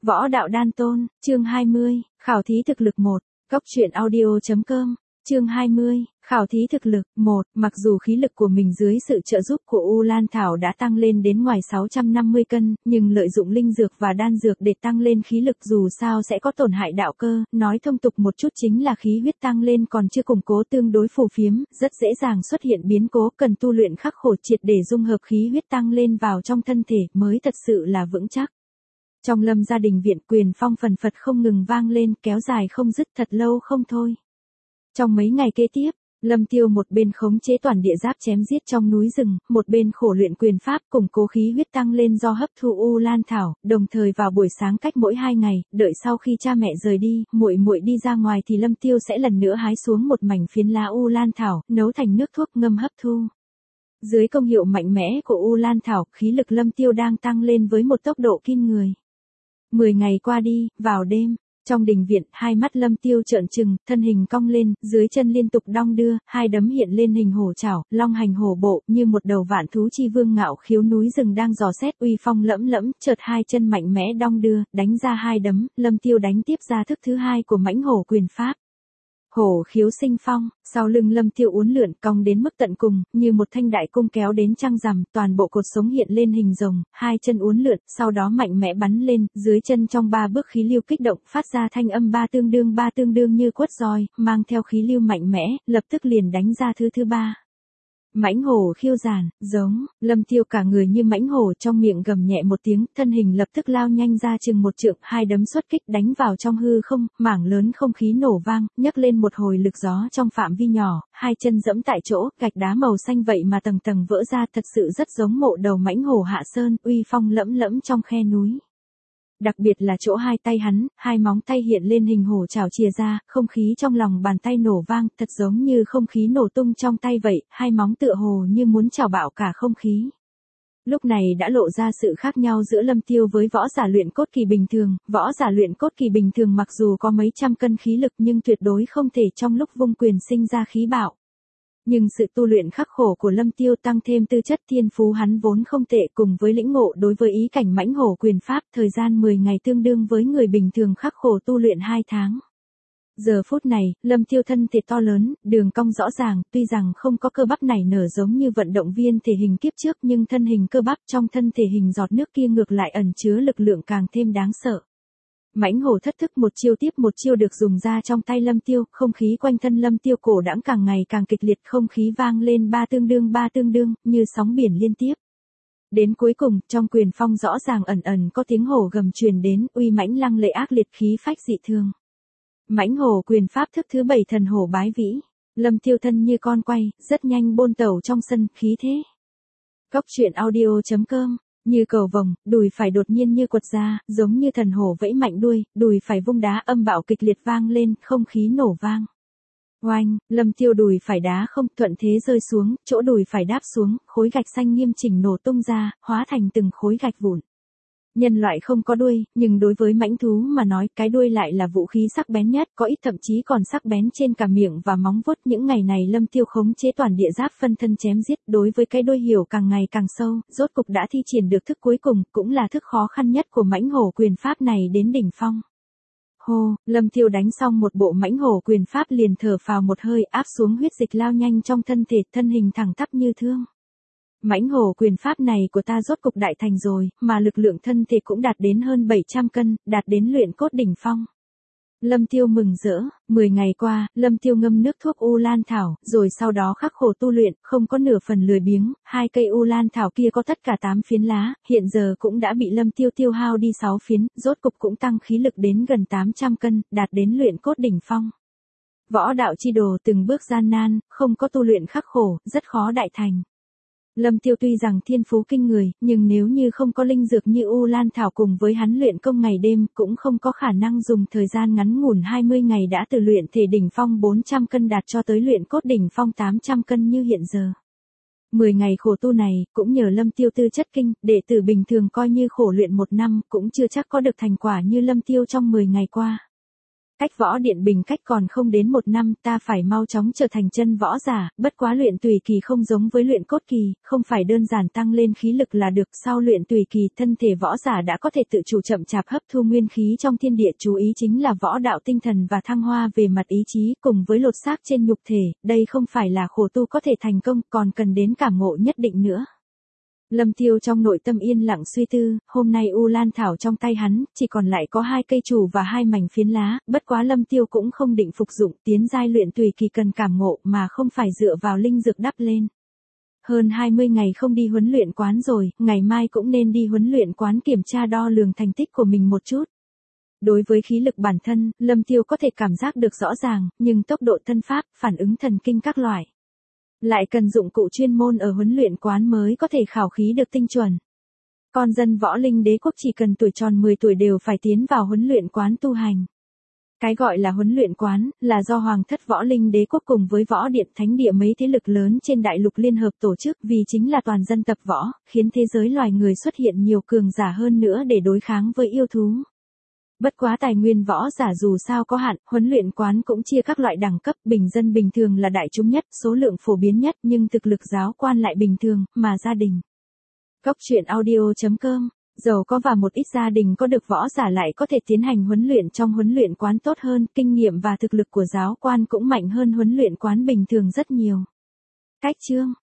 Võ đạo đan tôn, chương 20, khảo thí thực lực 1, Cốc truyện audio.com, chương 20, khảo thí thực lực 1, mặc dù khí lực của mình dưới sự trợ giúp của U Lan Thảo đã tăng lên đến ngoài 650 cân, nhưng lợi dụng linh dược và đan dược để tăng lên khí lực dù sao sẽ có tổn hại đạo cơ, nói thông tục một chút chính là khí huyết tăng lên còn chưa củng cố tương đối phù phiếm, rất dễ dàng xuất hiện biến cố, cần tu luyện khắc khổ triệt để dung hợp khí huyết tăng lên vào trong thân thể mới thật sự là vững chắc. Trong Lâm gia đình viện, quyền phong phần phật không ngừng vang lên, kéo dài không dứt thật lâu không thôi. Trong mấy ngày kế tiếp, Lâm Tiêu một bên khống chế toàn địa giáp chém giết trong núi rừng, một bên khổ luyện quyền pháp củng cố khí huyết tăng lên do hấp thu U Lan Thảo, đồng thời vào buổi sáng cách mỗi 2 ngày, đợi sau khi cha mẹ rời đi, muội muội đi ra ngoài thì Lâm Tiêu sẽ lần nữa hái xuống một mảnh phiến lá U Lan Thảo, nấu thành nước thuốc ngâm hấp thu. Dưới công hiệu mạnh mẽ của U Lan Thảo, khí lực Lâm Tiêu đang tăng lên với một tốc độ kinh người. 10 ngày qua đi, vào đêm, trong đình viện, hai mắt Lâm Tiêu trợn trừng, thân hình cong lên, dưới chân liên tục đong đưa, hai đấm hiện lên hình hổ chảo, long hành hổ bộ, như một đầu vạn thú chi vương ngạo khiếu núi rừng đang dò xét uy phong lẫm lẫm, chợt hai chân mạnh mẽ đong đưa, đánh ra hai đấm, Lâm Tiêu đánh tiếp ra thức thứ hai của mãnh hổ quyền pháp. Hổ khiếu sinh phong, sau lưng Lâm Tiêu uốn lượn cong đến mức tận cùng, như một thanh đại cung kéo đến trăng rằm, toàn bộ cột sống hiện lên hình rồng, hai chân uốn lượn, sau đó mạnh mẽ bắn lên, dưới chân trong 3 bước khí lưu kích động, phát ra thanh âm ba tương đương như quất roi, mang theo khí lưu mạnh mẽ, lập tức liền đánh ra thứ ba. Mãnh hổ khiêu giàn, giống, Lâm Tiêu cả người như mãnh hổ trong miệng gầm nhẹ một tiếng, thân hình lập tức lao nhanh ra chừng một trượng, hai đấm xuất kích đánh vào trong hư không, mảng lớn không khí nổ vang, nhấc lên một hồi lực gió trong phạm vi nhỏ, hai chân dẫm tại chỗ, gạch đá màu xanh vậy mà tầng tầng vỡ ra, thật sự rất giống mộ đầu mãnh hổ Hạ Sơn, uy phong lẫm lẫm trong khe núi. Đặc biệt là chỗ hai tay hắn, hai móng tay hiện lên hình hổ chảo chìa ra, không khí trong lòng bàn tay nổ vang, thật giống như không khí nổ tung trong tay vậy, hai móng tựa hồ như muốn trào bạo cả không khí. Lúc này đã lộ ra sự khác nhau giữa Lâm Tiêu với võ giả luyện cốt kỳ bình thường, võ giả luyện cốt kỳ bình thường mặc dù có mấy trăm cân khí lực nhưng tuyệt đối không thể trong lúc vung quyền sinh ra khí bạo. Nhưng sự tu luyện khắc khổ của Lâm Tiêu tăng thêm tư chất thiên phú hắn vốn không tệ cùng với lĩnh ngộ đối với ý cảnh mãnh hổ quyền pháp, thời gian 10 ngày tương đương với người bình thường khắc khổ tu luyện 2 tháng. Giờ phút này, Lâm Tiêu thân thể to lớn, đường cong rõ ràng, tuy rằng không có cơ bắp nảy nở giống như vận động viên thể hình kiếp trước nhưng thân hình cơ bắp trong thân thể hình giọt nước kia ngược lại ẩn chứa lực lượng càng thêm đáng sợ. Mãnh hổ thất thức một chiêu tiếp một chiêu được dùng ra trong tay Lâm Tiêu, không khí quanh thân Lâm Tiêu cổ đãng càng ngày càng kịch liệt, không khí vang lên ba tương đương, như sóng biển liên tiếp. Đến cuối cùng, trong quyền phong rõ ràng ẩn ẩn có tiếng hổ gầm truyền đến, uy mãnh lăng lệ ác liệt khí phách dị thường. Mãnh hổ quyền pháp thức thứ 7 thần hổ bái vĩ, Lâm Tiêu thân như con quay, rất nhanh bôn tẩu trong sân, khí thế. Cốc truyện audio.com. Như cầu vồng, đùi phải đột nhiên như quật ra, giống như thần hổ vẫy mạnh đuôi, đùi phải vung đá âm bạo kịch liệt vang lên, không khí nổ vang. Oanh, Lâm Tiêu đùi phải đá không, thuận thế rơi xuống, chỗ đùi phải đáp xuống, khối gạch xanh nghiêm chỉnh nổ tung ra, hóa thành từng khối gạch vụn. Nhân loại không có đuôi, nhưng đối với mãnh thú mà nói, cái đuôi lại là vũ khí sắc bén nhất, có ít thậm chí còn sắc bén trên cả miệng và móng vuốt. Những ngày này Lâm Tiêu khống chế toàn địa giáp phân thân chém giết, đối với cái đuôi hiểu càng ngày càng sâu, rốt cục đã thi triển được thức cuối cùng, cũng là thức khó khăn nhất của mãnh hổ quyền pháp này đến đỉnh phong. Hô, Lâm Tiêu đánh xong một bộ mãnh hổ quyền pháp liền thở phào một hơi, áp xuống huyết dịch lao nhanh trong thân thể, thân hình thẳng tắp như thương. Mãnh hổ quyền pháp này của ta rốt cục đại thành rồi, mà lực lượng thân thể cũng đạt đến hơn 700 cân, đạt đến luyện cốt đỉnh phong. Lâm Tiêu mừng rỡ, 10 ngày qua, Lâm Tiêu ngâm nước thuốc U Lan Thảo, rồi sau đó khắc khổ tu luyện, không có nửa phần lười biếng, 2 cây U Lan Thảo kia có tất cả 8 phiến lá, hiện giờ cũng đã bị Lâm Tiêu tiêu hao đi 6 phiến, rốt cục cũng tăng khí lực đến gần 800 cân, đạt đến luyện cốt đỉnh phong. Võ đạo chi đồ từng bước gian nan, không có tu luyện khắc khổ, rất khó đại thành. Lâm Tiêu tuy rằng thiên phú kinh người, nhưng nếu như không có linh dược như U Lan Thảo cùng với hắn luyện công ngày đêm, cũng không có khả năng dùng thời gian ngắn ngủn 20 ngày đã từ luyện thể đỉnh phong 400 cân đạt cho tới luyện cốt đỉnh phong 800 cân như hiện giờ. 10 ngày khổ tu này, cũng nhờ Lâm Tiêu tư chất kinh, đệ tử bình thường coi như khổ luyện 1 năm, cũng chưa chắc có được thành quả như Lâm Tiêu trong 10 ngày qua. Cách võ điện bình cách còn không đến 1 năm, ta phải mau chóng trở thành chân võ giả, bất quá luyện tùy kỳ không giống với luyện cốt kỳ, không phải đơn giản tăng lên khí lực là được, sau luyện tùy kỳ thân thể võ giả đã có thể tự chủ chậm chạp hấp thu nguyên khí trong thiên địa, chú ý chính là võ đạo tinh thần và thăng hoa về mặt ý chí cùng với lột xác trên nhục thể, đây không phải là khổ tu có thể thành công, còn cần đến cảm ngộ nhất định nữa. Lâm Tiêu trong nội tâm yên lặng suy tư, hôm nay U Lan Thảo trong tay hắn, chỉ còn lại có 2 cây chủ và 2 mảnh phiến lá, bất quá Lâm Tiêu cũng không định phục dụng, tiến giai luyện tùy kỳ cần cảm ngộ mà không phải dựa vào linh dược đắp lên. Hơn 20 ngày không đi huấn luyện quán rồi, ngày mai cũng nên đi huấn luyện quán kiểm tra đo lường thành tích của mình một chút. Đối với khí lực bản thân, Lâm Tiêu có thể cảm giác được rõ ràng, nhưng tốc độ thân pháp, phản ứng thần kinh các loại lại cần dụng cụ chuyên môn ở huấn luyện quán mới có thể khảo khí được tinh chuẩn. Con dân võ linh đế quốc chỉ cần tuổi tròn 10 tuổi đều phải tiến vào huấn luyện quán tu hành. Cái gọi là huấn luyện quán, là do Hoàng thất võ linh đế quốc cùng với võ điện thánh địa mấy thế lực lớn trên đại lục liên hợp tổ chức, vì chính là toàn dân tập võ, khiến thế giới loài người xuất hiện nhiều cường giả hơn nữa để đối kháng với yêu thú. Bất quá tài nguyên võ giả dù sao có hạn, huấn luyện quán cũng chia các loại đẳng cấp, bình dân bình thường là đại chúng nhất, số lượng phổ biến nhất, nhưng thực lực giáo quan lại bình thường, mà gia đình. Cốc truyện audio.com, giàu có và một ít gia đình có được võ giả lại có thể tiến hành huấn luyện trong huấn luyện quán tốt hơn, kinh nghiệm và thực lực của giáo quan cũng mạnh hơn huấn luyện quán bình thường rất nhiều. Cách chương